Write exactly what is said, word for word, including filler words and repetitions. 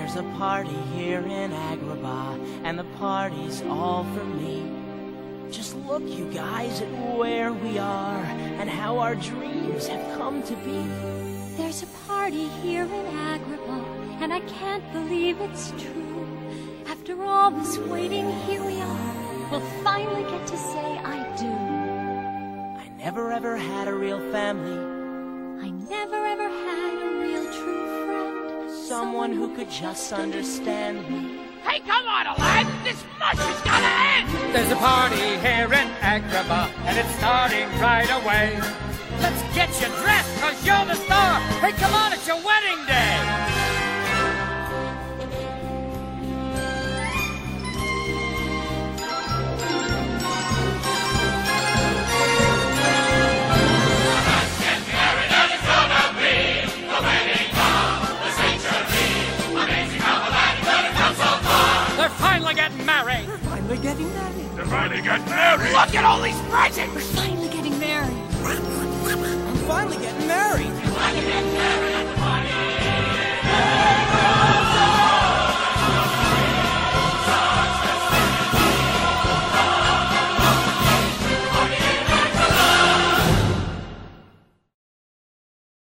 There's a party here in Agrabah, and the party's all for me. Just look, you guys, at where we are, and how our dreams have come to be. There's a party here in Agrabah, and I can't believe it's true. After all this waiting, here we are. We'll finally get to say I do. I never ever had a real family. I never ever had a real true friend. Someone who could just understand me. Hey, come on, lad! This mush is gonna end! There's a party here in Agrabah, and it's starting right away. Let's get you dressed, cause you're the star! Hey, come on, it's your wedding day! They're finally getting married! We're finally getting married. They're finally getting married! Look at all these presents! We're finally getting married. I'm finally getting married.